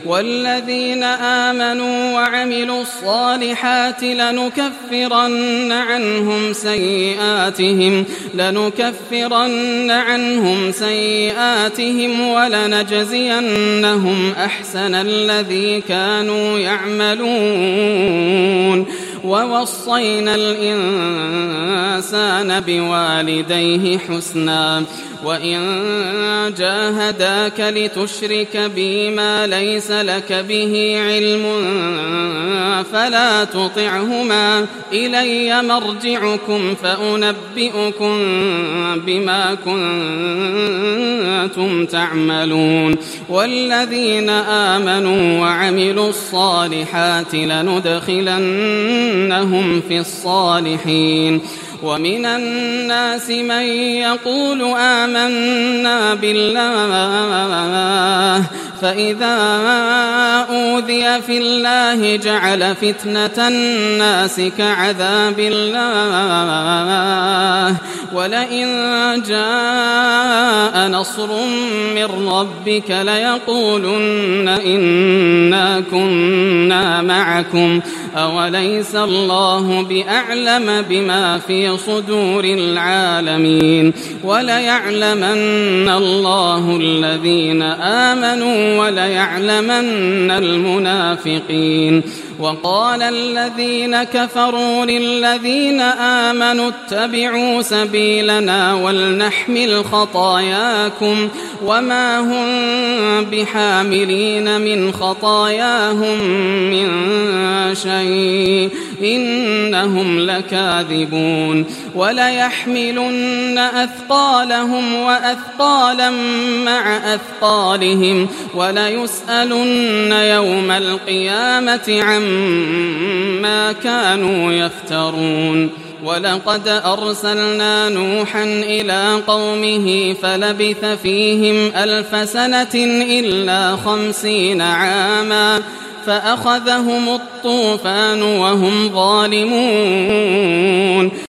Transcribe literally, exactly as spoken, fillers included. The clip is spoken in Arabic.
والذين آمنوا وعملوا الصالحات لنكفرن عنهم سيئاتهم لنكفرن عنهم سيئاتهم ولنجزينهم أحسن الذي كانوا يعملون ووصينا الإنسان بوالديه حسنا وإن جاهداك لتشرك بي ما ليس لك به علم فلا تطعهما إلي مرجعكم فأنبئكم بما كنتم تعملون والذين آمنوا وعملوا الصالحات لندخلنهم في الصالحين ومن الناس من يقول آمنا بالله فإذا أوذي في الله جعل فتنة الناس كعذاب الله ولئن جاء نصر من ربك ليقولن إنا كنا معكم أوليس الله بأعلم بما في صدور العالمين وليعلمن الله الذين آمنوا وليعلمن المنافقين وقال الذين كفروا للذين آمنوا اتبعوا سبيلنا ولنحمل خطاياكم وما هم بحاملين من خطاياهم من شيء إنهم لكاذبون وليحملن أثقالهم وأثقالا مع أثقالهم وليسألن يوم القيامة عما كانوا يفترون ولقد أرسلنا نوحا إلى قومه فلبث فيهم ألف سنة إلا خمسين عاما فأخذهم الطوفان وهم ظالمون